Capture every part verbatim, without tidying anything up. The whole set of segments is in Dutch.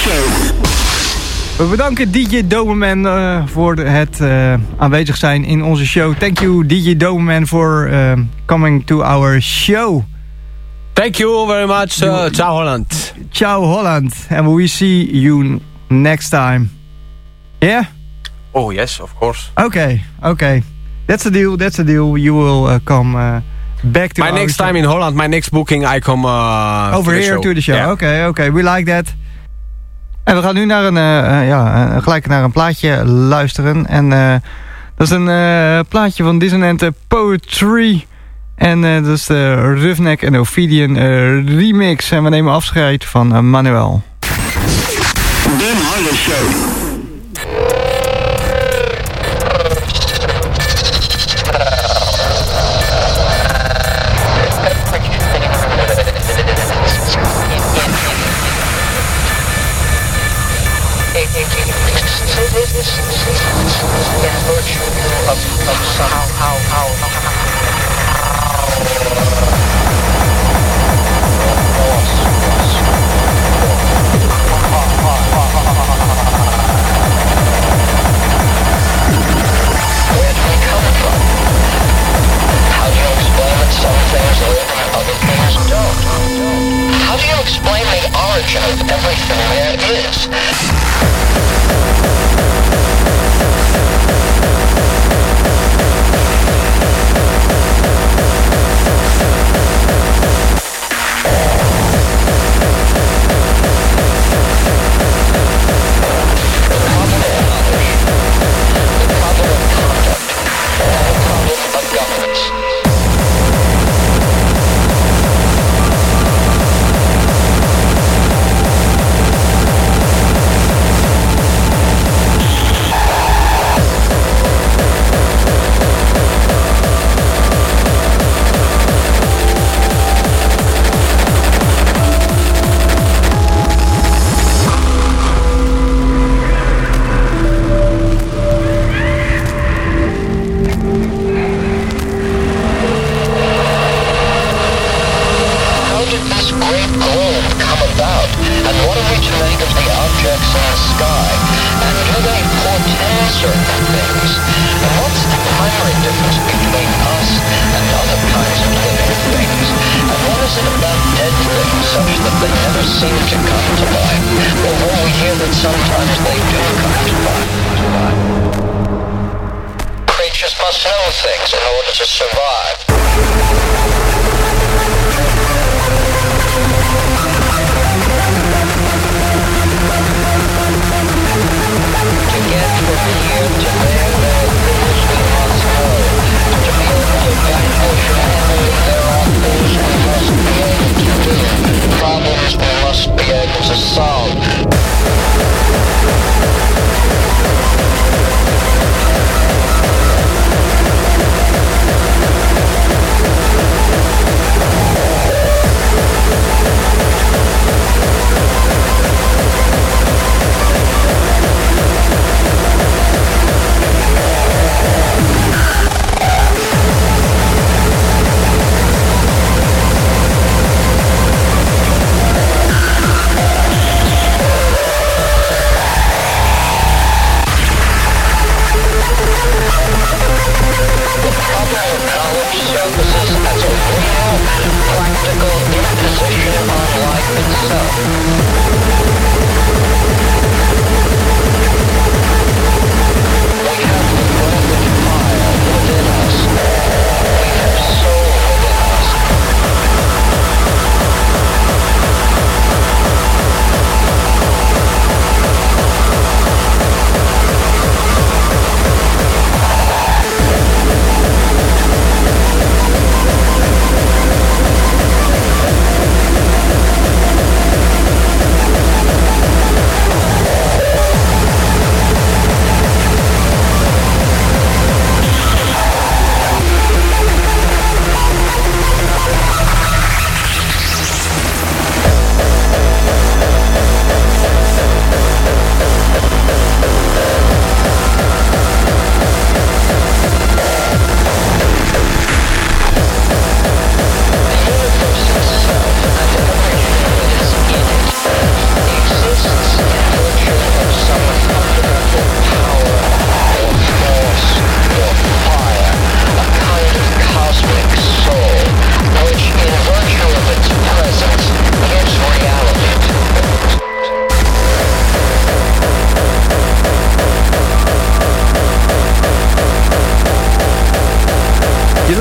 Show. We bedanken D J Doberman uh, voor het uh, aanwezig zijn in onze show. Thank you D J Doberman for uh, coming to our show. Thank you very much. Uh, ciao Holland. Ciao Holland. And we see you next time. Yeah? Oh yes, of course. Okay, okay. That's the deal, that's the deal. You will uh, come uh, back to my our next show. time in Holland, my next booking, I come uh, over to here the to the show. Yeah. Oké, okay, oké. Okay. We like that. En we gaan nu naar een, uh, uh, ja, uh, gelijk naar een plaatje luisteren. En uh, dat is een uh, plaatje van Dissonant Poetry. En uh, dat is de Roughneck en Ophidian uh, remix. En we nemen afscheid van uh, Manuel. Den Harder Show.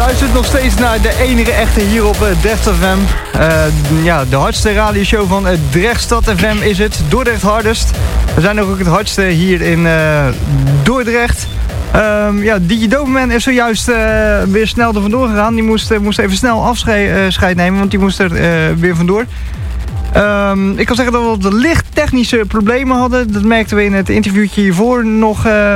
luistert nog steeds naar de enige echte hier op uh, Drecht F M. Uh, ja, de hardste radioshow van uh, Drechtstad F M is het. Dordrecht Hardest. We zijn ook het hardste hier in uh, Dordrecht. Um, ja, D J Doberman is zojuist uh, weer snel er vandoor gegaan. Die moest, uh, moest even snel afscheid uh, nemen, want die moest er uh, weer vandoor. Um, ik kan zeggen dat we wat licht technische problemen hadden. Dat merkten we in het interviewtje hiervoor nog uh,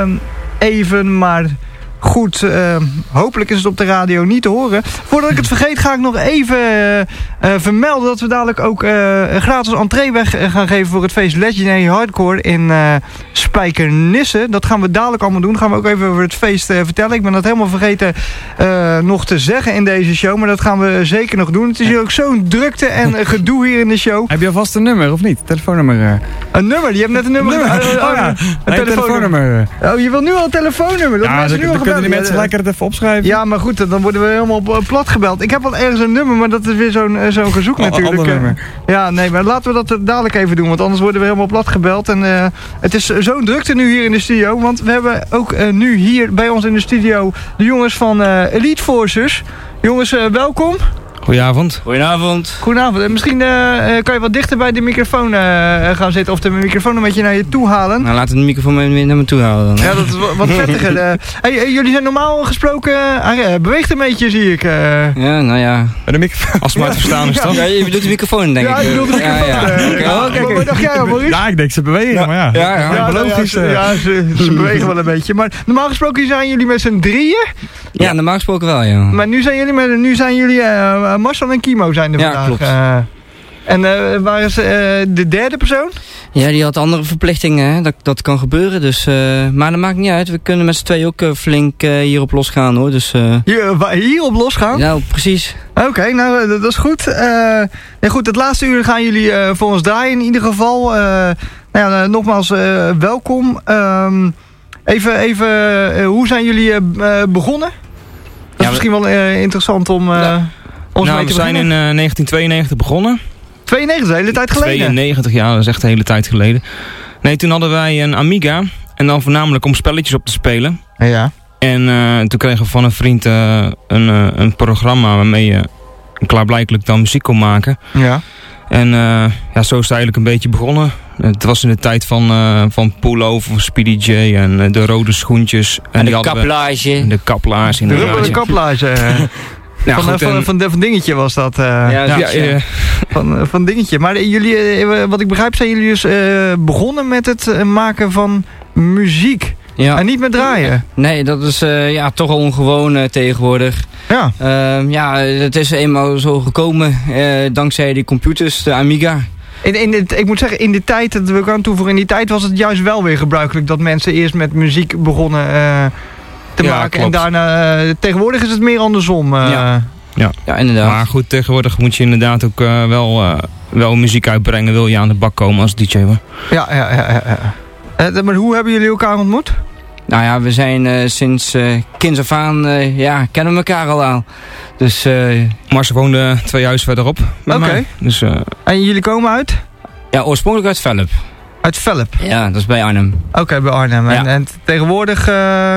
even, maar... Goed, uh, hopelijk is het op de radio niet te horen. Voordat ik het vergeet ga ik nog even uh, uh, vermelden dat we dadelijk ook uh, gratis entree weg gaan geven voor het feest Legendary Hardcore in uh, Spijkenisse. Dat gaan we dadelijk allemaal doen. Gaan we ook even over het feest uh, vertellen. Ik ben dat helemaal vergeten uh, nog te zeggen in deze show, maar dat gaan we zeker nog doen. Het is hier ook zo'n drukte en uh, gedoe hier in de show. Heb je alvast een nummer of niet? Telefoonnummer? Uh. Een nummer? Je hebt net een nummer. nummer. Uh, uh, oh ja, een nee, telefoonnummer. Oh, je wilt nu al een telefoonnummer? Dat ja, mensen nu al kunnen die mensen lekker het even opschrijven? Ja, maar goed, dan worden we helemaal plat gebeld. Ik heb wel ergens een nummer, maar dat is weer zo'n zo'n gezoek oh, natuurlijk. Ander nummer. Ja, nee, maar laten we dat dadelijk even doen, want anders worden we helemaal plat gebeld. En uh, het is zo'n drukte nu hier in de studio, want we hebben ook uh, nu hier bij ons in de studio de jongens van uh, Elite Forces. Jongens, uh, welkom. Goedenavond. Goedenavond. Goedenavond. En misschien uh, kan je wat dichter bij de microfoon uh, gaan zitten of de microfoon een beetje naar je toe halen. Nou, laat de microfoon weer naar me toe halen dan. Ja, dat is wat vettiger. Uh, hey, jullie zijn normaal gesproken, uh, beweegt een beetje zie ik. Uh. Ja, nou ja. De microfoon. Als het maar te verstaan is toch? Ja, je bedoelt de microfoon denk ja, ik. Ja, ik bedoel de microfoon. Ja, ja. Okay. Ja, okay, okay. Wat dacht jij al, Maurice? Ja, ik denk ze bewegen, ja. maar ja. Ja, ja. Ja, logisch. ja, ja, ze, ze bewegen wel een beetje. Maar normaal gesproken zijn jullie met z'n drieën. Ja, normaal gesproken wel, ja. Maar nu zijn jullie, met, nu zijn jullie uh, Marcel en Kimo zijn er ja, vandaag. Klopt. Uh, en uh, waar is uh, de derde persoon? Ja, die had andere verplichtingen, hè. Dat, dat kan gebeuren. Dus, uh, maar dat maakt niet uit. We kunnen met z'n tweeën ook uh, flink uh, hierop losgaan, hoor. Dus, uh, Hier, hierop losgaan? Nou, precies. Oké, okay, nou dat is goed. Uh, ja, goed. Het laatste uur gaan jullie uh, voor ons draaien in ieder geval. Uh, nou ja, uh, nogmaals uh, welkom. Um, even, even uh, hoe zijn jullie uh, begonnen? Dat is ja, misschien wel uh, interessant om... Uh, ja. ons nou, mee te we zijn beginnen. in uh, negentien tweeënnegentig begonnen. tweeënnegentig, de hele tijd geleden? tweeënnegentig, ja, dat is echt de hele tijd geleden. Nee, toen hadden wij een Amiga. En dan voornamelijk om spelletjes op te spelen. Ja. En uh, toen kregen we van een vriend uh, een, uh, een programma waarmee je klaarblijkelijk dan muziek kon maken. Ja. En uh, ja, zo is het eigenlijk een beetje begonnen. Het was in de tijd van, uh, van Pullover, Speedy J en uh, de rode schoentjes. En, En die de kaplaage. De kaplaars De inderdaad. rubberen kaplaage. Ja, van, goed, van, en... van, van Dingetje was dat. Uh, Ja, Ja, zoiets, ja. ja. van, van Dingetje. Maar jullie, uh, wat ik begrijp, zijn jullie dus uh, begonnen met het uh, maken van muziek. Ja. En niet met draaien. Nee, dat is uh, ja, toch al ongewoon uh, tegenwoordig. Ja. Uh, ja, het is eenmaal zo gekomen uh, dankzij die computers, de Amiga. In, in dit, ik moet zeggen, in die tijd, dat we kan toevoegen, in die tijd was het juist wel weer gebruikelijk dat mensen eerst met muziek begonnen uh, te Ja, maken. klopt. En daarna, uh, tegenwoordig is het meer andersom. Uh, Ja. Ja. Ja, inderdaad. Maar goed, tegenwoordig moet je inderdaad ook uh, wel, uh, wel muziek uitbrengen. Wil je aan de bak komen als D J hoor. Ja, ja, ja. ja. Uh, maar hoe hebben jullie elkaar ontmoet? Nou ja, we zijn uh, sinds uh, kinds af aan, uh, ja, kennen we elkaar al aan. Dus, uh, Marcel woonde twee huizen verderop met Oké. mij. Dus, uh, En jullie komen uit? ja, oorspronkelijk uit Velp. Uit Velp. Ja, dat is bij Arnhem. Oké, okay, bij Arnhem. Ja. En, en tegenwoordig... Uh...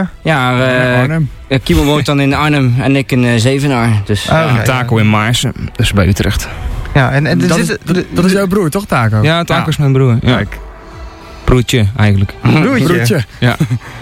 Ja, uh, Arnhem. uh, Kimo woont dan in Arnhem en ik in uh, Zevenaar. Dus, Ah, ja. oké. Taco in Maarsen, dus bij Utrecht. Ja, en, en Dat, dit is, dat, dat is jouw broer, toch, Taco? Ja, Taco is mijn broer. Ja. Kijk. Broertje eigenlijk. broertje. Broertje. Ja.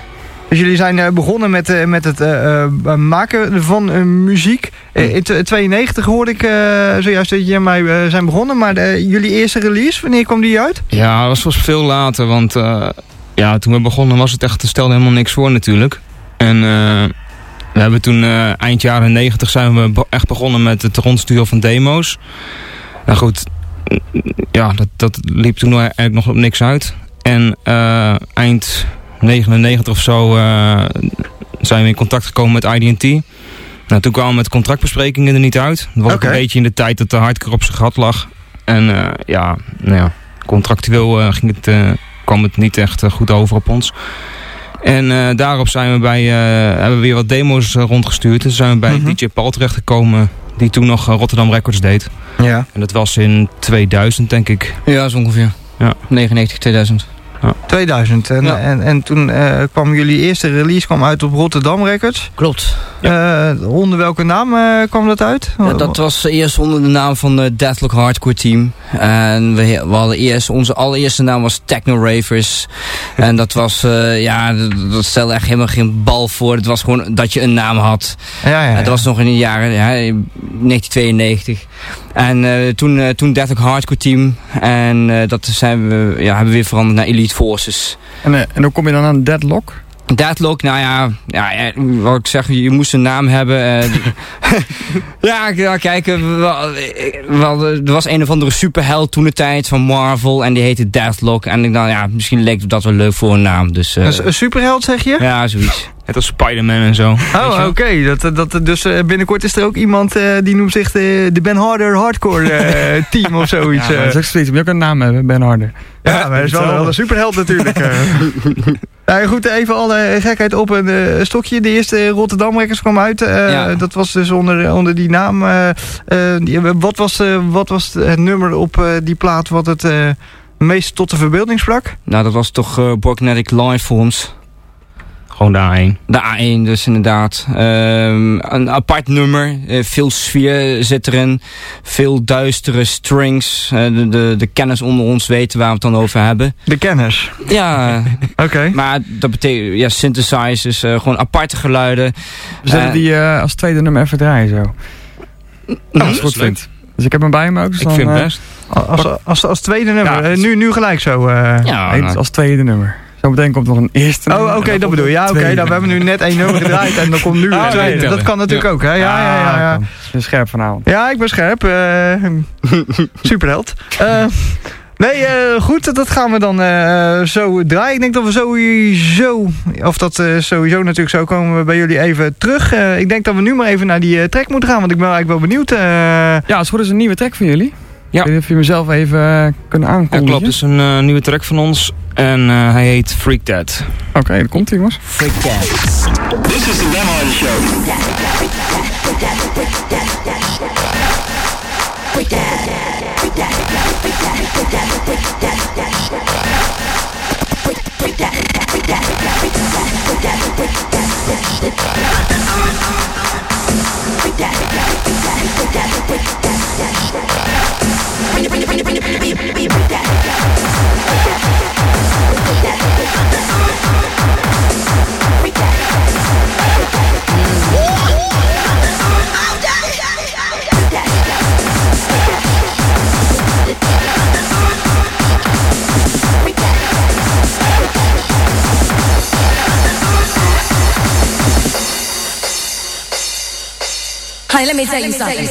Dus jullie zijn uh, begonnen met, uh, met het uh, uh, maken van uh, muziek. Uh, in tweeënnegentig hoorde ik uh, zojuist dat jullie mij uh, zijn begonnen. Maar de, jullie eerste release, wanneer kwam die uit? Ja, dat was veel later, want uh, ja, toen we begonnen was het echt, stelde helemaal niks voor natuurlijk. En uh, we hebben toen uh, eind jaren negentig zijn we be- echt begonnen met het rondsturen van demo's. Nou goed, ja, dat, dat liep toen eigenlijk nog op niks uit. En uh, eind negenennegentig of zo uh, zijn we in contact gekomen met I D and T. Nou, toen kwamen we met contractbesprekingen er niet uit. Dat was Oké. ook een beetje in de tijd dat de hardcore op zijn gat lag. En uh, ja, nou ja, contractueel uh, ging het, uh, kwam het niet echt uh, goed over op ons. En uh, daarop zijn we bij, uh, hebben we weer wat demo's uh, rondgestuurd. En toen zijn we bij Mhm. D J Paul terechtgekomen, die toen nog uh, Rotterdam Records deed. Ja. En dat was in tweeduizend, denk ik. Ja, zo ongeveer. Ja. negenennegentig, tweeduizend. Ja. tweeduizend. En, Ja. en, en toen uh, kwam jullie eerste release kwam uit op Rotterdam Records. Klopt. Uh, onder welke naam uh, kwam dat uit? Ja, dat was eerst onder de naam van de Deathlock Hardcore Team. En we, we hadden eerst, onze allereerste naam was Techno Ravers. En dat was, uh, ja, dat, dat stelde echt helemaal geen bal voor. Het was gewoon dat je een naam had. Ja, ja, ja. Dat was nog in de jaren, ja, negentien tweeënnegentig. En uh, toen, uh, toen Deathlock Hardcore Team. En uh, dat zijn we, ja, hebben we weer veranderd naar Elite Forces. En, uh, en hoe kom je dan aan Deadlock? Deadlock, nou ja, ja, ja, wat ik zeg, je moest een naam hebben. Uh, ja, ja, kijk, uh, we, we, er was een of andere superheld toen de tijd van Marvel en die heette Deadlock. En ik dacht, ja, misschien leek dat wel leuk voor een naam. Dus, uh, een, een superheld zeg je? Ja, zoiets. Net als Spider-Man en zo. Oh, oké. Okay. Dat, dat, dus uh, binnenkort is er ook iemand uh, die noemt zich de, de Ben Harder Hardcore uh, team of zoiets. Ja, dat is ook zoiets. Moet je ook een naam hebben, Ben Harder. Ja, ja, maar dat is wel, wel een superheld natuurlijk. uh. Nou goed, even alle gekheid op een uh, stokje. De eerste Rotterdam Records kwam uit. Uh, ja. Dat was dus onder, onder die naam. Uh, uh, die, wat, was, uh, wat was het nummer op uh, die plaat wat het uh, meest tot de verbeelding sprak? Nou, dat was toch uh, Borgnetic Lifeforms. Gewoon de A één. De A één dus inderdaad. Um, een apart nummer. Uh, veel sfeer zit erin. Veel duistere strings. Uh, de, de, de kenners onder ons weten waar we het dan over hebben. De kenners? Ja. Oké. Okay. Maar dat betekent, ja, synthesizers. Uh, gewoon aparte geluiden. We zullen uh, die uh, als tweede nummer even draaien zo. Mm, als het goed vindt. Dus ik heb hem bij me ook. Dus ik dan, vind het uh, best. Als, als, als tweede nummer. Ja, uh, nu, nu gelijk zo. Uh. Ja, nee, nou. als tweede nummer. Zometeen komt nog een eerste nummer. Oh, oké, okay, dat bedoel je. Ja, oké. Okay, nou, we hebben nu net één nummer gedraaid en dan komt nu oh, een tweede. Dat kan natuurlijk ja. ook, hè? Ja, ja, ja. ja. Ik ben scherp vanavond. Ja, ik ben scherp. Uh, superheld. Uh, nee, uh, goed, dat gaan we dan uh, zo draaien. Ik denk dat we sowieso, of dat uh, sowieso natuurlijk zo, komen we bij jullie even terug. Uh, ik denk dat we nu maar even naar die uh, track moeten gaan, want ik ben eigenlijk wel benieuwd. Uh, ja, als het goed is een nieuwe track van jullie. Ja. Ik weet niet of je mezelf even uh, kunnen aankondigen. Ja, klopt. Het is een uh, nieuwe track van ons. En uh, hij heet Freak Dad. Oké, okay, daar komt hij, jongens. Freak Dad. This is the demo of the show. Honey, let me tell you something.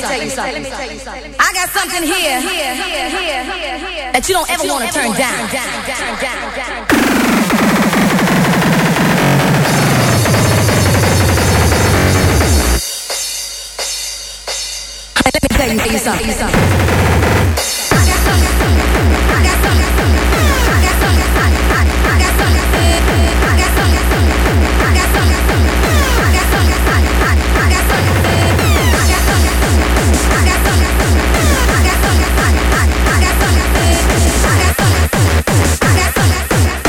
I got something here that you don't ever want to turn down. Let me tell you something. I got something. I got something. I got something. I got something. I got something. I got something. I got something. I got something.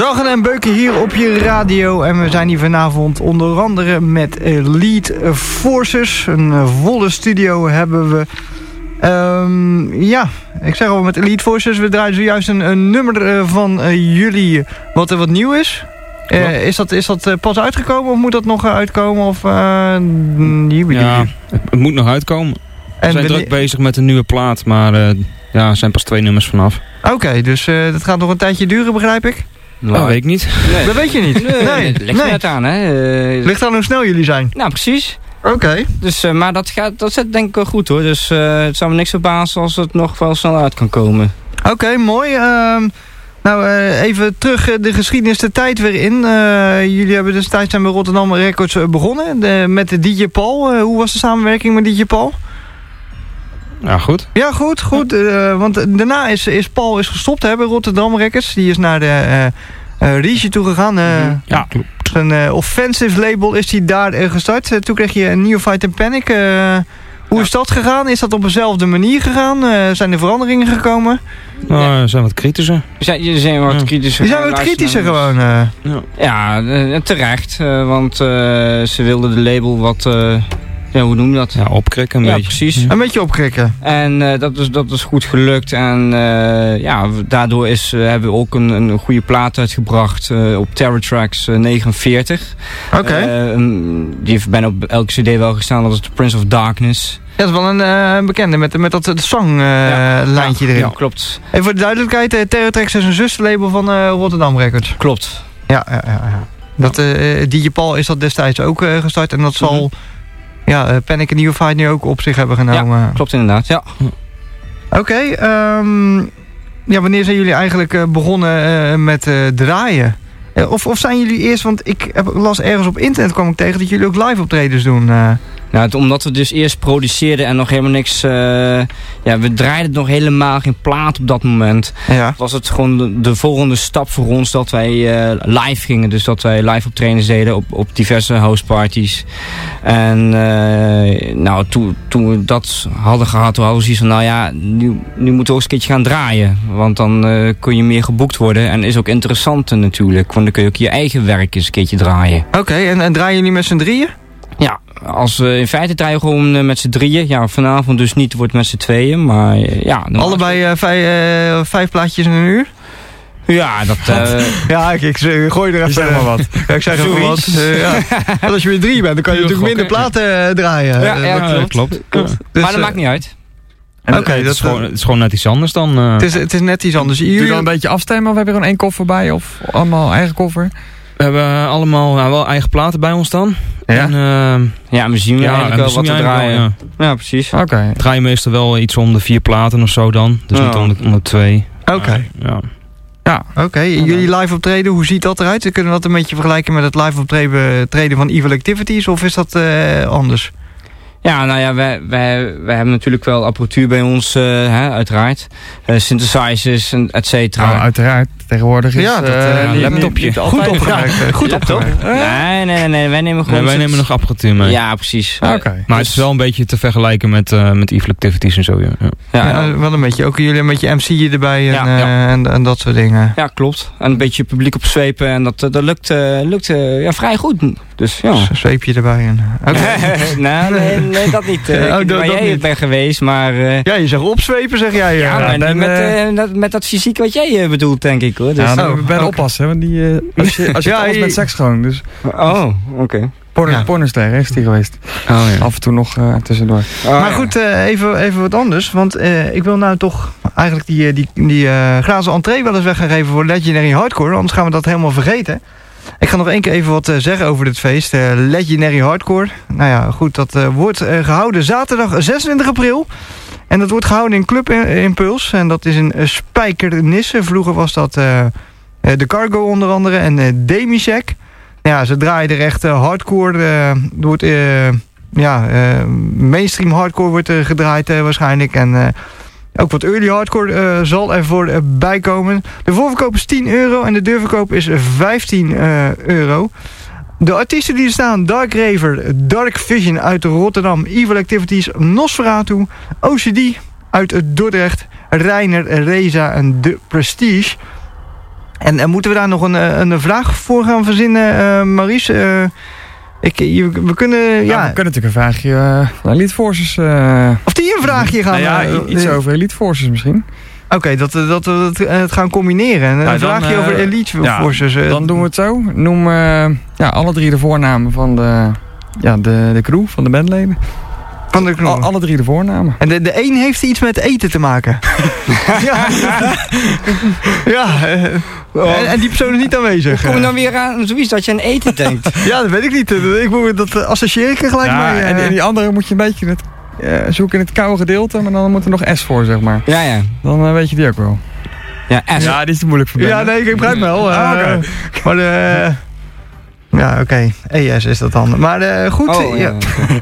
Raggen en Beuken hier op je radio. En we zijn hier vanavond onder andere met Elite Forces. Een uh, volle studio hebben we. Um, ja, ik zeg al met Elite Forces. We draaien zojuist een, een nummer uh, van uh, jullie wat er wat nieuw is. Uh, is dat, is dat uh, pas uitgekomen of moet dat nog uh, uitkomen? Of, uh, nieuw, Ja, het, het moet nog uitkomen. We en zijn we, druk bezig met een nieuwe plaat, maar uh, ja, er zijn pas twee nummers vanaf. Oké, okay, dus uh, dat gaat nog een tijdje duren, begrijp ik? Nou, dat weet ik niet. Nee. Dat weet je niet? Nee, nee. het ligt er nee. net aan, hè. Uh, Ligt aan hoe snel jullie zijn? Nou, precies. Oké. Okay. Dus, uh, maar dat, gaat, dat zit denk ik wel goed, hoor. Dus uh, het zou me niks verbazen als het nog wel snel uit kan komen. Oké, okay, mooi. Uh, nou, uh, even terug uh, de geschiedenis de tijd weer in. Uh, jullie hebben destijds zijn bij Rotterdam Records uh, begonnen. De, met de D J Paul. Uh, hoe was de samenwerking met D J Paul? Ja, goed. Ja, goed, goed. Uh, want daarna is, is Paul is gestopt hè, bij Rotterdam Records. Die is naar de uh, uh, Regie toe gegaan. Uh, ja, klopt. Een uh, offensive label is hij daar uh, gestart. Uh, toen kreeg je een Neophyte and Panic. Uh, hoe ja. is dat gegaan? Is dat op dezelfde manier gegaan? Uh, zijn er veranderingen gekomen? Nou, ja. we zijn wat kritischer. Jullie zijn wat ja. kritischer. Die zijn wat kritischer gewoon. Uh. Ja, ja uh, terecht. Uh, want uh, ze wilden de label wat... Uh, Ja, hoe noem je dat? Ja, opkrikken een ja, beetje. Precies. Een beetje opkrikken. En uh, dat, is, dat is goed gelukt. En uh, ja, daardoor is, uh, hebben we ook een, een goede plaat uitgebracht uh, op Terror Tracks uh, negenenveertig. Oké. Okay. Uh, die heeft bijna op elke cd wel gestaan. Dat is The Prince of Darkness. Ja, dat is wel een uh, bekende met, met dat zanglijntje uh, ja, erin. Ja, klopt. Even voor de duidelijkheid, uh, Terror Tracks is een zusterlabel van uh, Rotterdam Records. Klopt. Ja, ja, ja. ja. Dat uh, D J Paul is dat destijds ook uh, gestart en dat zal... Mm-hmm. Ja, uh, Panic en Neophyte nu ook op zich hebben genomen. Ja, klopt inderdaad, ja. Oké, okay, um, ja, wanneer zijn jullie eigenlijk uh, begonnen uh, met uh, draaien? Uh, of, of zijn jullie eerst, want ik heb, las ergens op internet kwam ik tegen dat jullie ook live optredens doen. Uh. Nou, het, omdat we dus eerst produceerden en nog helemaal niks... Uh, ja, we draaiden nog helemaal geen plaat op dat moment. Ja. Was het gewoon de, de volgende stap voor ons dat wij uh, live gingen. Dus dat wij live optredens deden op, op diverse houseparties. En uh, nou, toen, toen we dat hadden gehad, toen hadden we zoiets van... Nou ja, nu, nu moeten we ook eens een keertje gaan draaien. Want dan uh, kun je meer geboekt worden. En is ook interessant natuurlijk. Want dan kun je ook je eigen werk eens een keertje draaien. Oké, okay, en, en draaien jullie met z'n drieën? Ja, als we in feite draaien gewoon uh, met z'n drieën. Ja, vanavond dus niet, wordt met z'n tweeën. Maar uh, ja... Allebei uh, vijf, uh, vijf plaatjes in een uur? Ja, dat... Uh... ja, ik, ik gooi er even zeg maar wat. Ja, ik zeg even wat. Uh, ja. Want als je met drie bent, dan kan je natuurlijk minder platen uh, draaien. Ja, ja, ja klopt. klopt. klopt. Ja. Dus, maar dat uh, maakt niet uit. Oké, okay, het, uh, het is gewoon net iets anders dan... Uh... Het, is, het is net iets anders. Jullie Doe dan een beetje afstemmen of heb je gewoon één koffer bij? Of allemaal eigen koffer? We hebben allemaal nou, wel eigen platen bij ons dan. Ja, en, uh, ja we zien ja, eigenlijk wel wat we draaien. Wel, ja. ja, precies. Oké. Okay. We draaien meestal wel iets om de vier platen of zo dan. Dus ja. niet om de, om de twee. Oké. Okay. Uh, ja. Ja, oké. Okay. Jullie live optreden, hoe ziet dat eruit? Kunnen we dat een beetje vergelijken met het live optreden van Evil Activities? Of is dat uh, anders? Ja, nou ja, wij, wij, wij hebben natuurlijk wel apparatuur bij ons, uh, hè, uiteraard. Uh, synthesizers, en et cetera. Nou, uiteraard. Tegenwoordig is ja, dat, uh, uh, een laptopje. Goed opgemerkt. Ja. Goed opgemerkt. Nee, nee, nee, wij nemen gewoon... Nee, wij nemen nog apparatuur mee. Ja, precies. Oké. Okay. Maar het is wel een beetje te vergelijken met, uh, met Evil Activities en zo. Ja, ja. ja, ja wel een beetje. Ook jullie een beetje M C'en erbij en, ja, ja. Uh, en, en dat soort dingen. Ja, klopt. En een beetje publiek opzwepen en dat, dat lukt, uh, lukt uh, ja, vrij goed. Dus ja. Zweepje erbij. En, okay. nee, nee, nee, dat niet. Uh, oh, ik weet waar jij niet. bent geweest, maar... Uh, ja, je zegt opzwepen, zeg jij. Ja, maar dan, niet met, uh, dat, met dat fysiek wat jij uh, bedoelt, denk ik, hoor. Dus, ja, dan oh, ben okay. oppassen, want die, uh, als je, als je ja, alles je... met seks gewoon, dus... Oh, oké. Okay. Porno, ja. Pornoster heeft die geweest. Oh, ja. Af en toe nog uh, tussendoor. Oh, maar ja. goed, uh, even, even wat anders. Want uh, ik wil nou toch eigenlijk die, die, die uh, glazen entree wel eens weg gaan geven voor Legendary Hardcore. Anders gaan we dat helemaal vergeten. Ik ga nog één keer even wat uh, zeggen over dit feest. Uh, Legendary Hardcore. Nou ja, goed, dat uh, wordt uh, gehouden zaterdag zesentwintig april. En dat wordt gehouden in Club Impuls. En dat is in uh, Spijkenisse. Vroeger was dat uh, uh, de Cargo onder andere en uh, Demisec. Ja, ze draaien er echt uh, hardcore. Uh, er wordt, uh, ja, uh, mainstream hardcore wordt uh, gedraaid uh, waarschijnlijk. En uh, ook wat early hardcore uh, zal ervoor uh, bijkomen. De voorverkoop is tien euro en de deurverkoop is vijftien uh, euro. De artiesten die er staan: Dark Raver, Dark Vision uit Rotterdam, Evil Activities, Nosferatu, O C D uit Dordrecht, Reiner, Reza en The Prestige. En, en moeten we daar nog een, eh, een vraag voor gaan verzinnen, uh, Maurice? Uh, ik, je, we kunnen, ja... Nou, we kunnen natuurlijk een vraagje uh, van Elite Forces... Uh, of die een vraagje gaan... Nou ja, uh, iets uh, over Elite Forces misschien. Oké, okay, dat, dat, dat we het gaan combineren. Een nou, vraagje dan, uh, over Elite ja, Forces. Uh, dan doen we het zo. Noem uh, ja, alle drie de voornamen van de, ja, de, de crew, van de bandleden. Van de crew. Al, alle drie de voornamen. En de, de een heeft iets met eten te maken. ja. ja. Uh, en, en die persoon is niet aanwezig. Hoe kom je dan weer aan zoiets dat je aan eten denkt? ja, dat weet ik niet. Ik moet, dat associeer ik er gelijk ja, mee. Uh, en, en die andere moet je een beetje het, uh, zoeken in het koude gedeelte. Maar dan moet er nog S voor, zeg maar. Ja, ja. Dan uh, weet je die ook wel. Ja, S. Ja, die is te moeilijk voor mij. Ja, nee, ik begrijp wel. Uh, ah, okay. Maar de... Uh, ja, oké. Okay. E S is dat dan. Maar uh, goed. Oh, ja.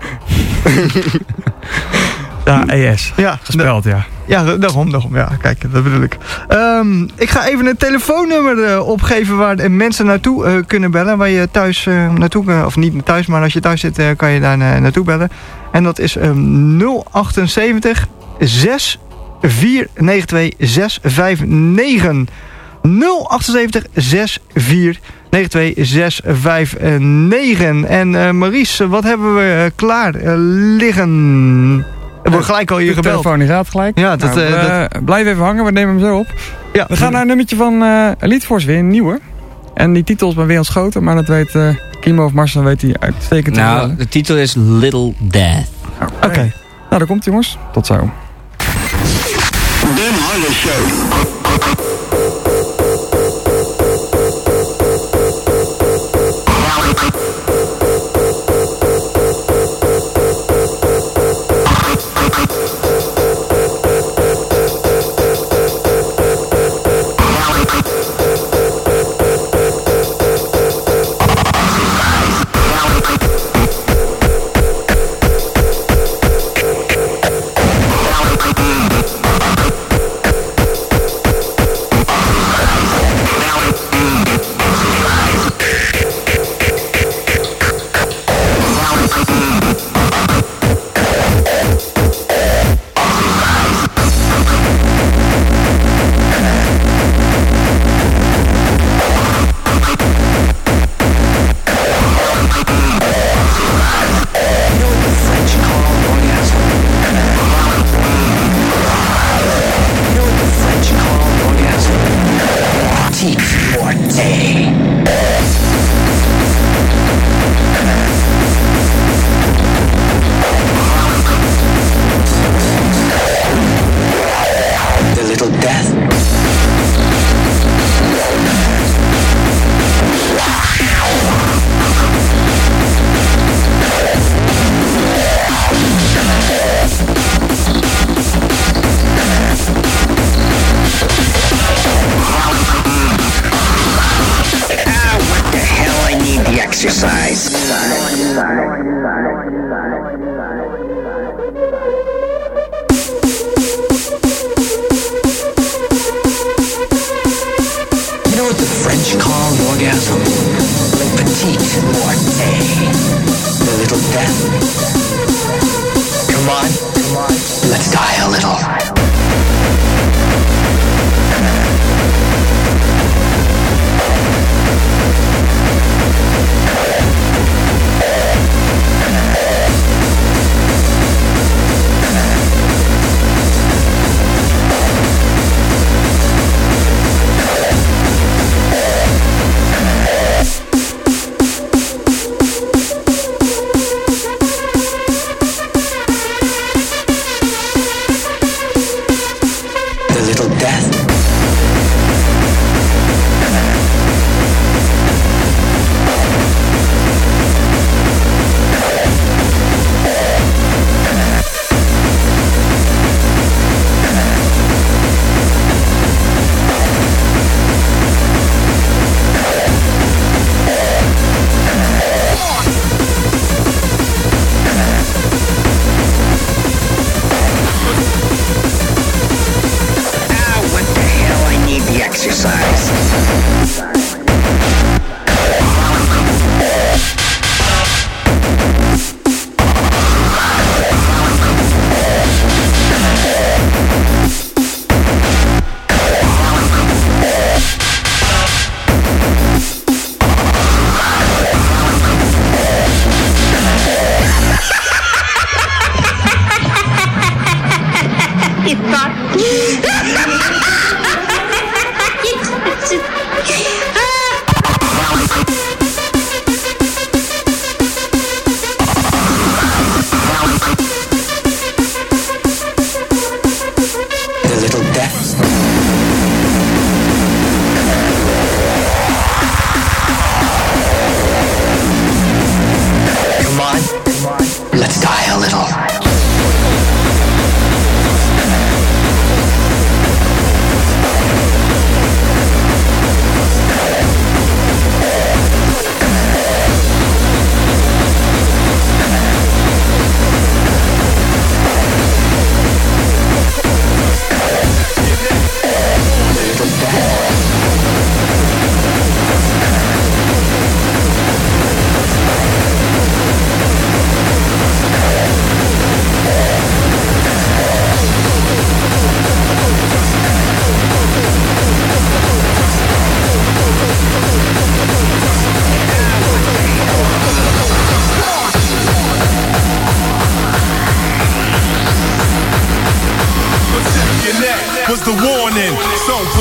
Ja, E S. Ja, gespeld, ja. Ja, daarom, daarom. Ja, kijk, dat bedoel ik. Um, ik ga even een telefoonnummer uh, opgeven waar uh, mensen naartoe uh, kunnen bellen. Waar je thuis uh, naartoe kan, of niet thuis, maar als je thuis zit, uh, kan je daar uh, naartoe bellen. En dat is um, nul achtenzeventig zes vier negen twee zes vijf negen. nul achtenzeventig zes vier negen twee zes vijf negen. En uh, Maurice, wat hebben we uh, klaar uh, liggen? Er wordt gelijk al hier de gebeld. De telefoon die gaat gelijk. Ja, dat, nou, uh, uh, dat... Blijf even hangen, we nemen hem zo op. Ja. We gaan naar een nummertje van uh, Elite Force, weer een nieuwe. En die titel is bij Wereld Schoten, maar dat weet uh, Kimo of Marcel weet hij uitstekend. Nou, te de titel is Little Death. Oké. Okay. Okay. Nou, daar komt jongens. Tot zo. Dan Harder Show.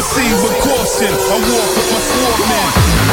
proceed with caution. I walk with my sword man.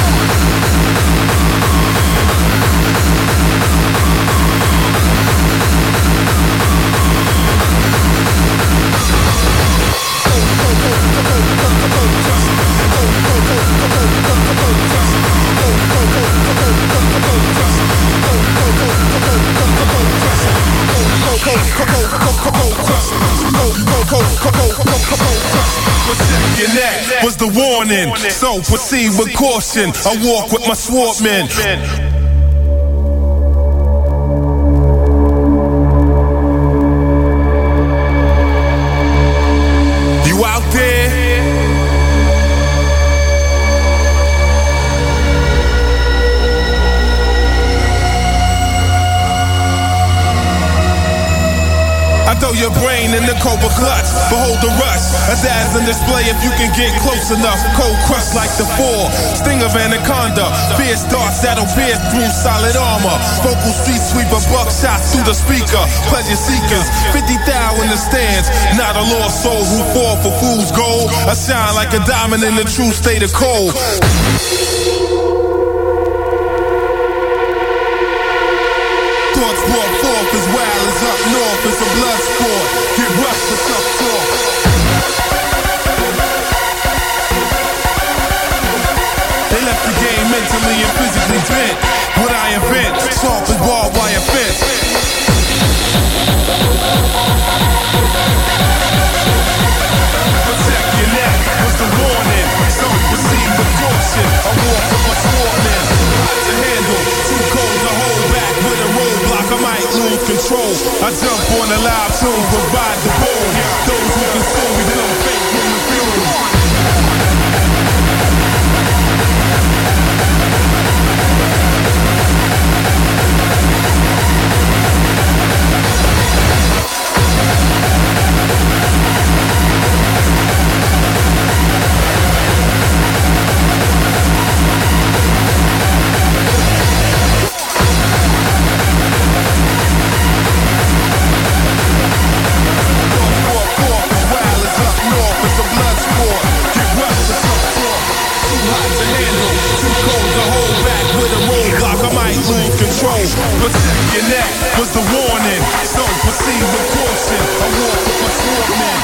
Protect your neck was the warning. So proceed with caution. I walk with my swordmen. You out there? I throw your brain in the cobra clutch. Behold the rush, a dazzling display if you can get close enough. Cold crush like the four, sting of anaconda. Fierce darts that'll pierce through solid armor. Vocal street sweeper, buckshots through the speaker. Pleasure seekers, fifty thou in the stands. Not a lost soul who fall for fool's gold. I shine like a diamond in the true state of cold. Thoughts brought forth as wild as up north. It's a blood sport. Get rushed for tough talk. They left the game mentally and physically bent. What I invent, soft as barbed wire fence. Protect your neck was the warning. So proceed with caution. I walk with my swordmen. Hot to handle, too cold to hold back with a roadblock. I might lose control. I jump on a live tune, provide the bowl. Those who consume me don't fake from the fuel. Protect your neck was the warning. So proceed with caution. I walk with my swordmen.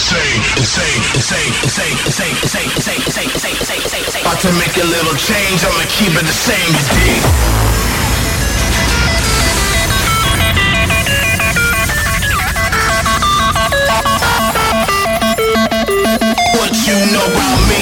insane, insane, insane, insane, insane, insane, insane, insane, insane, insane, insane, insane. About to make a little change, I'ma keep it the same, you dig? What you know about me?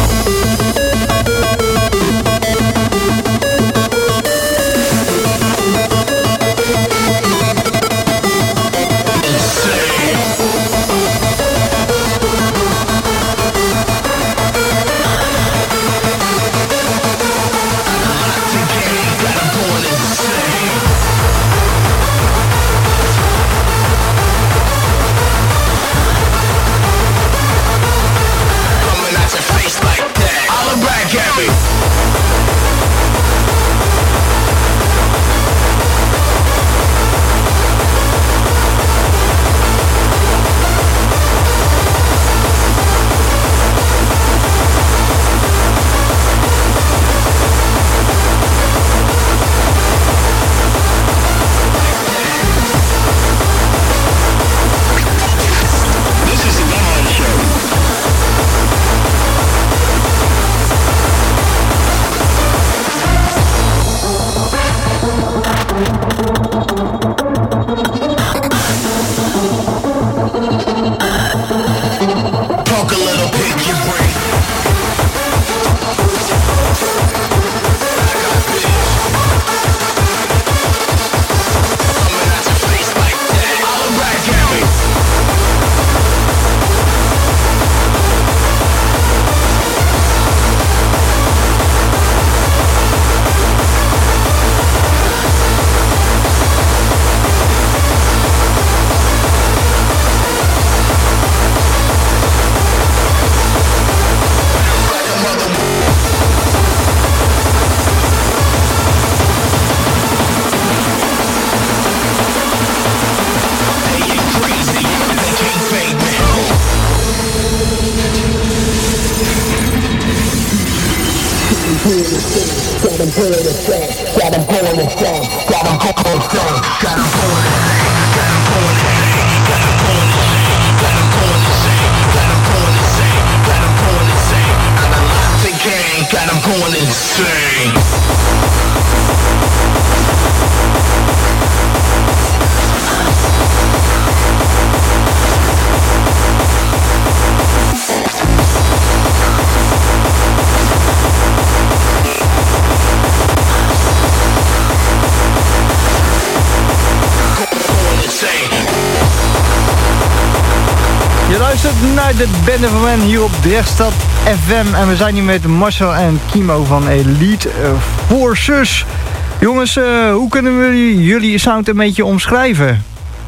Naar de Band of Man hier op Drechtstad F M. En we zijn hier met Marcel en Kimo van Elite Forces. Jongens, uh, hoe kunnen we jullie sound een beetje omschrijven?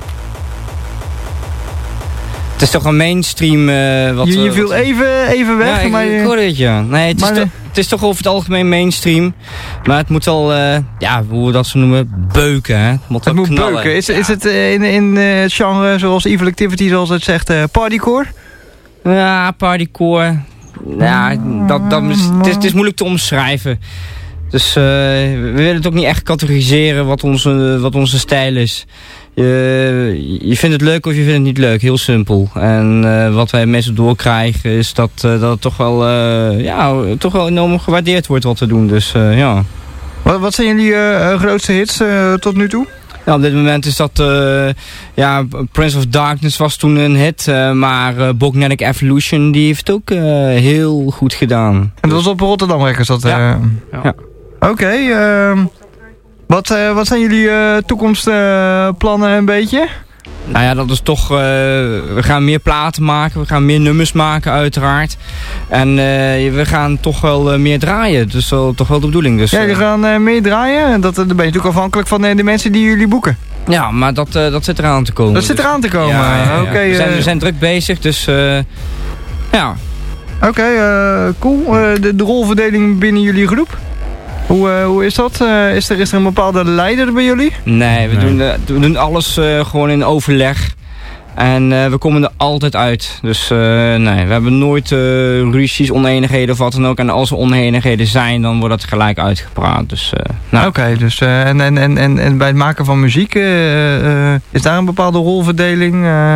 Het is toch een mainstream... Uh, wat, je, je viel wat, even, even weg. Ja, ik, maar, ik hoorde het, ja. Nee, het is, maar, to, het is toch over het algemeen mainstream. Maar het moet wel, uh, ja, hoe we dat zo noemen, beuken. Hè? Het moet, het moet knallen. beuken. Is, ja. is het uh, in, in uh, het genre zoals Evil Activity, zoals het zegt, uh, partycore? Ja, partycore. Ja, dat, dat is, het, is, het is moeilijk te omschrijven. Dus uh, we willen het ook niet echt categoriseren wat onze, wat onze stijl is. Je, je vindt het leuk of je vindt het niet leuk, heel simpel. En uh, wat wij meestal doorkrijgen is dat, uh, dat het toch wel, uh, ja, toch wel enorm gewaardeerd wordt wat we doen. Dus uh, ja. Wat, wat zijn jullie uh, grootste hits uh, tot nu toe? Ja, op dit moment is dat, uh, ja, Prince of Darkness was toen een hit, uh, maar uh, Bognetic Evolution die heeft ook uh, heel goed gedaan. En dat was op Rotterdam Records dat? Uh, ja. ja. Oké, okay, uh, wat, uh, wat zijn jullie uh, toekomstplannen uh, een beetje? Nou ja, dat is toch, uh, we gaan meer platen maken, we gaan meer nummers maken uiteraard. En uh, we gaan toch wel uh, meer draaien, dus dat is toch wel de bedoeling. Dus, ja, jullie gaan uh, meer draaien en dat, dan ben je natuurlijk afhankelijk van uh, de mensen die jullie boeken. Ja, maar dat, uh, dat zit eraan te komen. Dat zit eraan te komen, ja, ja, ja. Okay, we, zijn, uh, we zijn druk bezig, dus uh, ja. Oké, okay, uh, cool. Uh, de, de rolverdeling binnen jullie groep? Hoe, uh, hoe is dat? Uh, is, er, is er een bepaalde leider bij jullie? Nee, we, nee. Doen, uh, we doen alles uh, gewoon in overleg. En uh, we komen er altijd uit. Dus uh, nee, we hebben nooit uh, ruzies, oneenigheden of wat dan ook. En als er oneenigheden zijn, dan wordt dat gelijk uitgepraat. Dus, uh, nou. Oké, okay, dus uh, en, en, en, en bij het maken van muziek, uh, uh, is daar een bepaalde rolverdeling? Uh...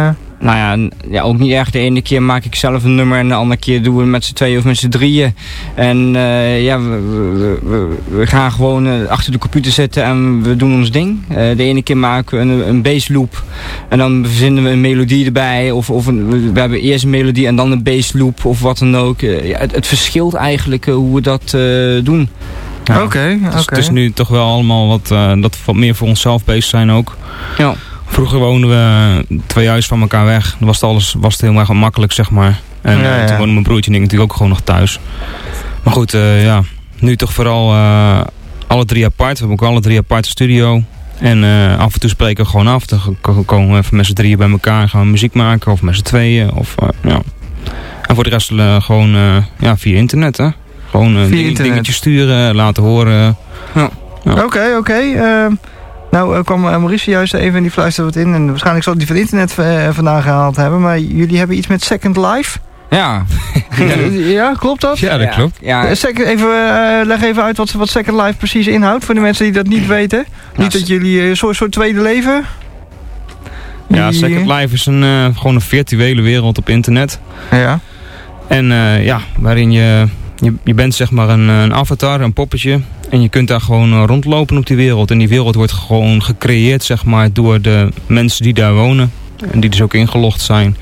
nou ja, n- ja, ook niet erg. De ene keer maak ik zelf een nummer en de andere keer doen we het met z'n tweeën of met z'n drieën. En uh, ja, we, we, we, we gaan gewoon uh, achter de computer zitten en we doen ons ding. Uh, de ene keer maken we een, een bassloop en dan verzinnen we een melodie erbij. Of, of een, we hebben eerst een melodie en dan een bassloop of wat dan ook. Uh, ja, het, het verschilt eigenlijk uh, hoe we dat uh, doen. Oké, oké. Dus het is nu toch wel allemaal wat, uh, dat we wat meer voor onszelf bezig zijn ook. Ja. Vroeger woonden we twee huizen van elkaar weg. Dan was het, alles, was het heel erg makkelijk, zeg maar. En Ja, uh, ja. toen woonde mijn broertje en ik natuurlijk ook gewoon nog thuis. Maar goed, uh, ja. Nu toch vooral uh, alle drie apart. We hebben ook alle drie apart de studio. En uh, af en toe spreken we gewoon af. Dan k- komen we even met z'n drieën bij elkaar en gaan we muziek maken. Of met z'n tweeën. Of, uh, ja. En voor de rest uh, gewoon uh, ja, via internet, hè. Gewoon uh, Via ding, internet. dingetjes sturen, laten horen. Ja. Ja. Oké, oké. Ehm, nou uh, kwam uh, Maurice juist even en die fluisterde wat in. En waarschijnlijk zal die van internet uh, vandaan gehaald hebben. Maar jullie hebben iets met Second Life. Ja. Ja, klopt dat? Ja, dat klopt. Ja, Uh, sec- even, uh, leg even uit wat, wat Second Life precies inhoudt. Voor de mensen die dat niet weten. Niet dat jullie uh, een soort, soort tweede leven... Ja, Die- Second Life is een, uh, gewoon een virtuele wereld op internet. Ja. En uh, ja, waarin je, je... Je bent zeg maar een, een avatar, een poppetje. En je kunt daar gewoon uh, rondlopen op die wereld. En die wereld wordt gewoon gecreëerd zeg maar door de mensen die daar wonen. En die dus ook ingelogd zijn.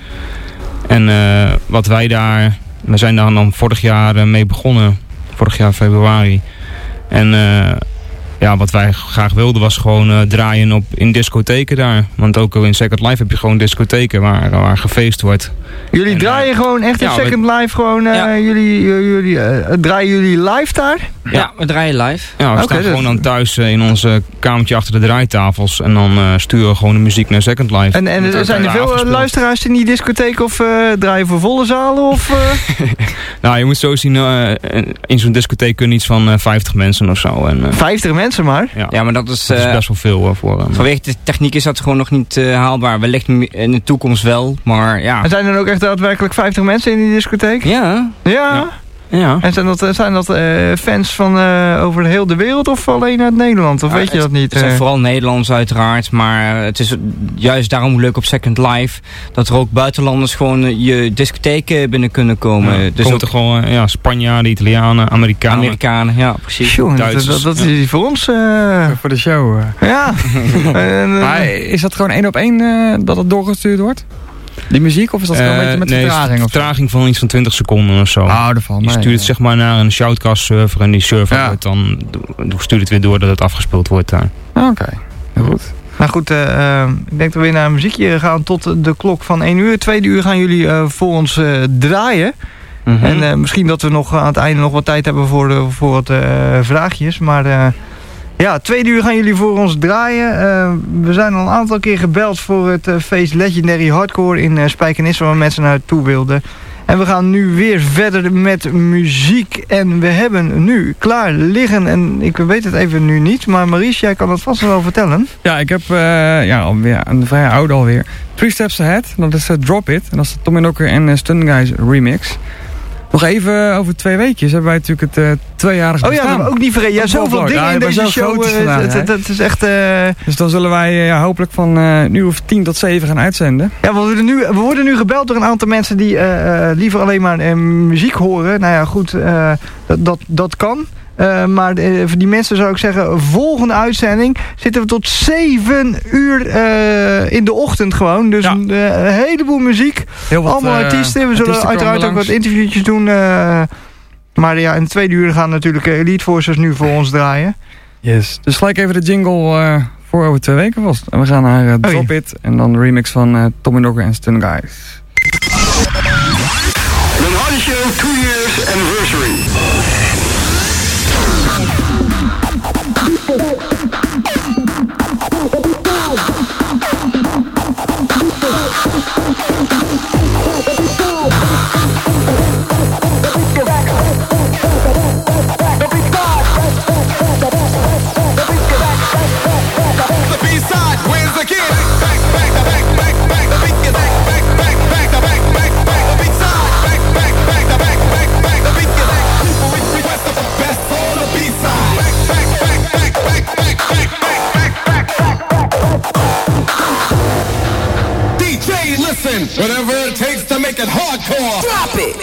En uh, wat wij daar... We zijn daar dan vorig jaar uh, mee begonnen. Vorig jaar februari. En... Uh, Ja, wat wij graag wilden was gewoon uh, draaien op, in discotheken daar. Want ook in Second Life heb je gewoon discotheken waar, waar gefeest wordt. Jullie En, draaien uh, gewoon echt in ja, Second Life gewoon... Uh, Ja. Jullie, uh, jullie uh, draaien jullie live daar? ja, we draaien live. Ja, we Oké, staan dus- gewoon dan thuis uh, in ons uh, kamertje achter de draaitafels. En dan uh, sturen we gewoon de muziek naar Second Life. En, en Wordt er zijn er daar veel uh, afgespeeld. luisteraars in die discotheek of uh, draaien voor volle zalen? Of, uh, Nou, je moet zo zien, uh, in zo'n discotheek kunnen iets van uh, vijftig mensen of zo. En, uh, vijftig mensen maar? ja, Ja, maar dat is... dat is uh, best wel veel uh, voor uh, vanwege de techniek is dat gewoon nog niet uh, haalbaar. Wellicht in de toekomst wel, maar ja. En zijn er ook echt daadwerkelijk vijftig mensen in die discotheek? Ja, Ja. Ja. Ja. En zijn dat, zijn dat uh, fans van uh, over heel de wereld of alleen uit Nederland? Of Ja, weet je het- dat niet? het zijn uh? vooral Nederlands uiteraard, maar uh, het is juist daarom leuk op Second Life dat er ook buitenlanders gewoon uh, je discotheken binnen kunnen komen. Ja, Dus komt ook er gewoon uh, ja, Spanjaarden, Italianen, Amerikanen. Amerikanen, ja precies. Jongen, dat, Duitsers, dat, dat ja. is voor ons... uh, Voor de show. eh. ja. En, uh, Maar is dat gewoon één op één eh, dat het doorgestuurd wordt? Die muziek? Of is dat gewoon een Uh, beetje met nee, vertraging? is een Of zo? vertraging van iets van twintig seconden of zo. Oh, daarvan. Je nee, stuurt het ja. zeg maar naar een shoutcast server en die server Ja. wordt dan do- stuurt het weer door dat het afgespeeld wordt daar. Oké, heel goed. Nou goed, uh, uh, ik denk dat we weer naar een muziekje gaan tot de klok van één uur. Tweede uur gaan jullie uh, voor ons uh, draaien. Mhm. En uh, misschien dat we nog aan het einde nog wat tijd hebben voor, de, voor wat uh, vraagjes. Maar uh, ja, tweede uur gaan jullie voor ons draaien. Uh, we zijn al een aantal keer gebeld voor het uh, feest Legendary Hardcore in uh, Spijkenisse, waar mensen naartoe wilden. En we gaan nu weer verder met muziek. En we hebben nu klaar liggen, en ik weet het even nu niet, maar Maurice, jij kan het vast wel vertellen. Ja, ik heb uh, ja, alweer een vrij oude alweer. Three Steps Ahead, dat is uh, Drop It. En dat is de Tommy Knocker en uh, Stun Guys remix. Nog even over twee weekjes hebben wij natuurlijk het uh, tweejarig Oh ja, bestaan. dat hebben we ook niet vergeten. Ja, Van zoveel Pop dingen Lord. in Ja, deze zo show. groot is uh, het vandaag, het, hè? het, het is echt... uh, Dus dan zullen wij uh, ja, hopelijk van uh, nu of tien tot zeven gaan uitzenden. Ja, we worden, nu, we worden nu gebeld door een aantal mensen die uh, uh, liever alleen maar uh, muziek horen. Nou ja, goed, uh, dat, dat, dat kan. Uh, maar uh, voor die mensen zou ik zeggen, volgende uitzending zitten we tot zeven uur uh, in de ochtend gewoon. Dus Ja. een, uh, een heleboel muziek. Heel wat, Allemaal uh, artiesten. We zullen artiesten uiteraard komen ook wat langs. interviewtjes doen. Uh, maar ja, in de tweede uur gaan natuurlijk uh, Elite Forces nu voor ons draaien. Yes. Dus gelijk even de jingle uh, voor over twee weken vast. En we gaan naar uh, Drop It en dan de remix van uh, Tommy Knocker en Stun Guys. The Hardy Show two years anniversary. The B-side wins again. Back, back, back, back, back. The beat gets back, back, back, back, back, back, back. The B-side back, back, back, back, back, back. The beat gets back. People request the best on the B-side. Back, back, back, back, back, back, back. it takes to make it hardcore. Drop it.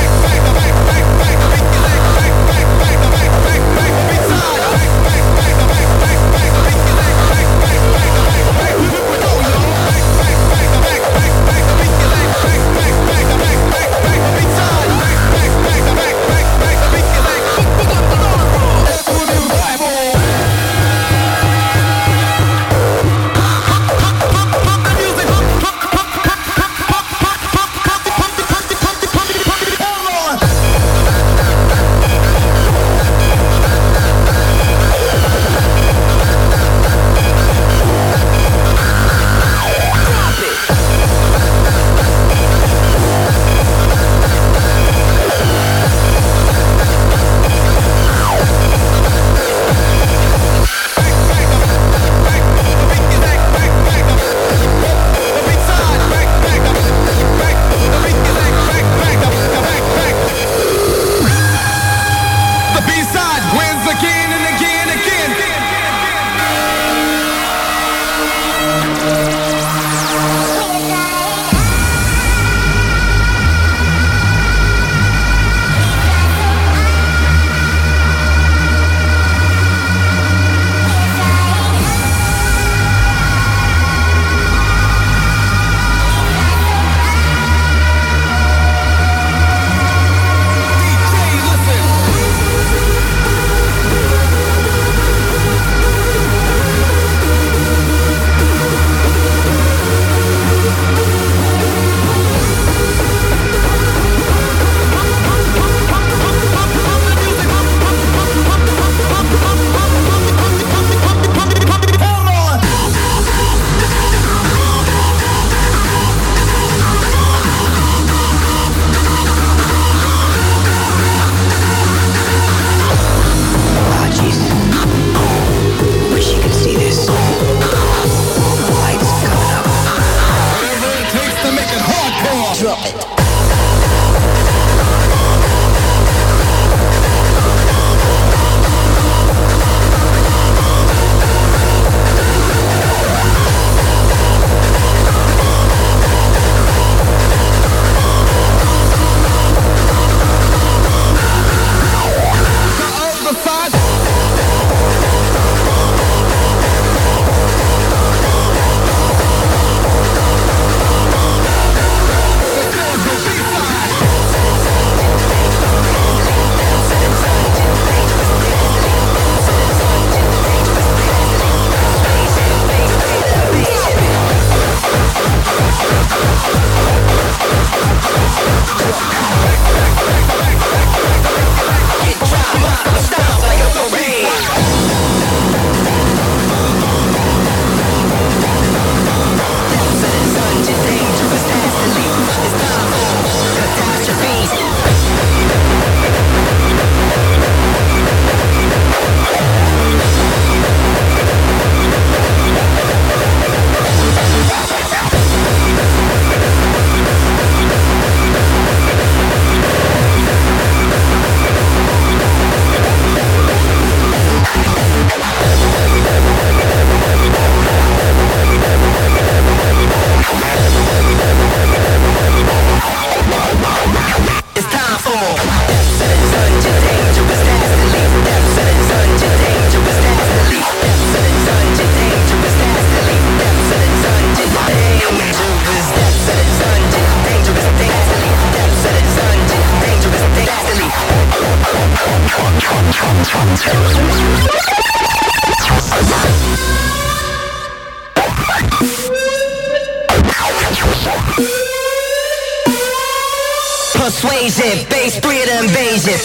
Persuasion, base three of the invasion.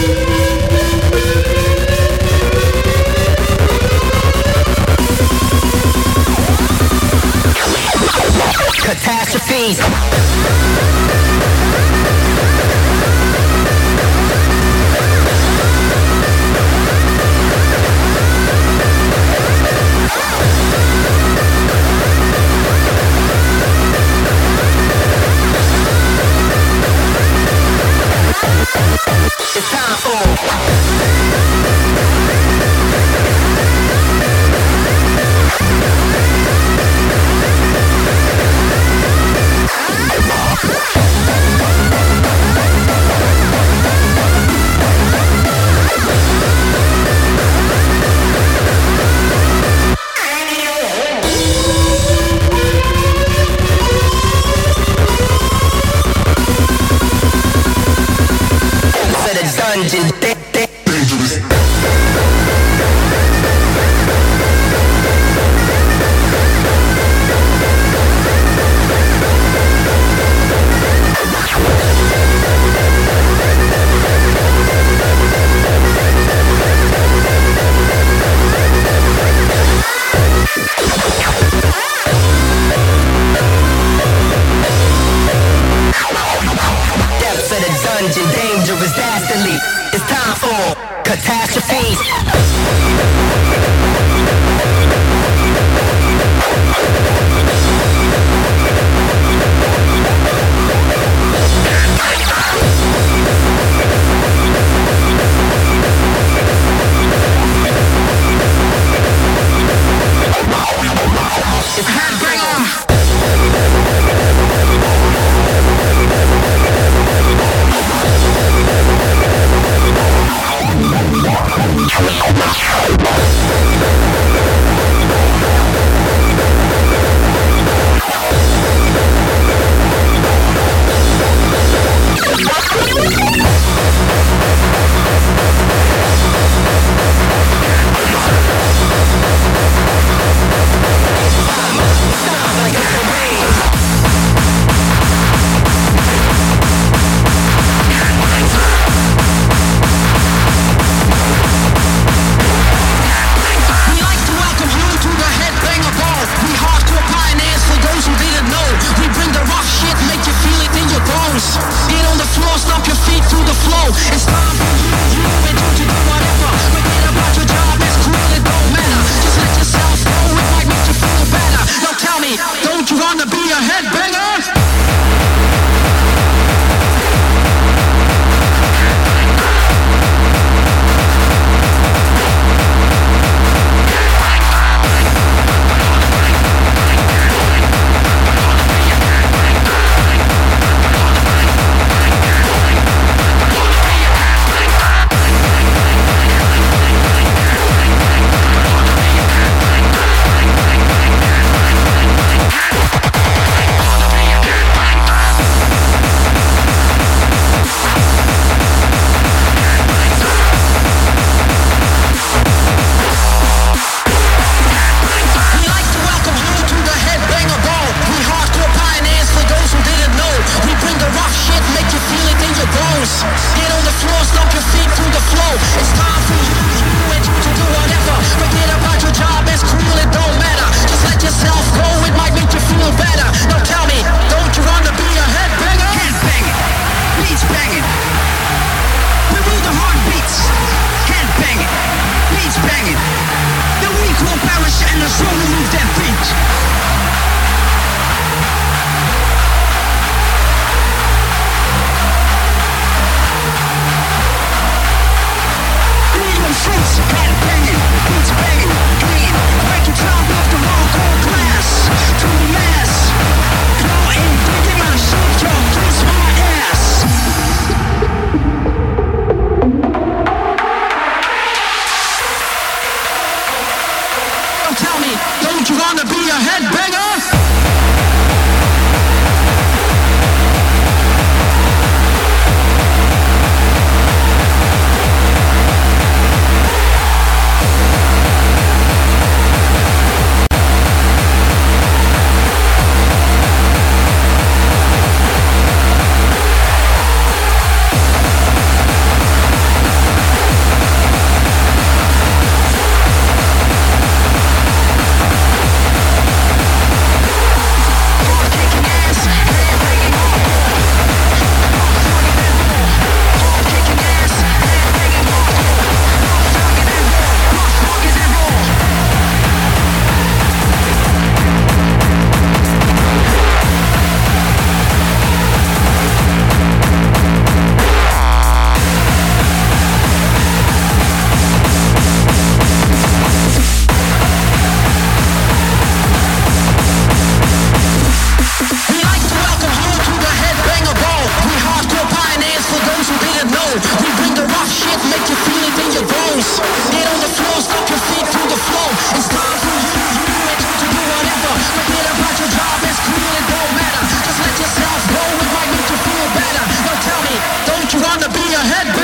Catastrophes. It's time for more catastrophes. It's headbanger. Wanna be a headbanger?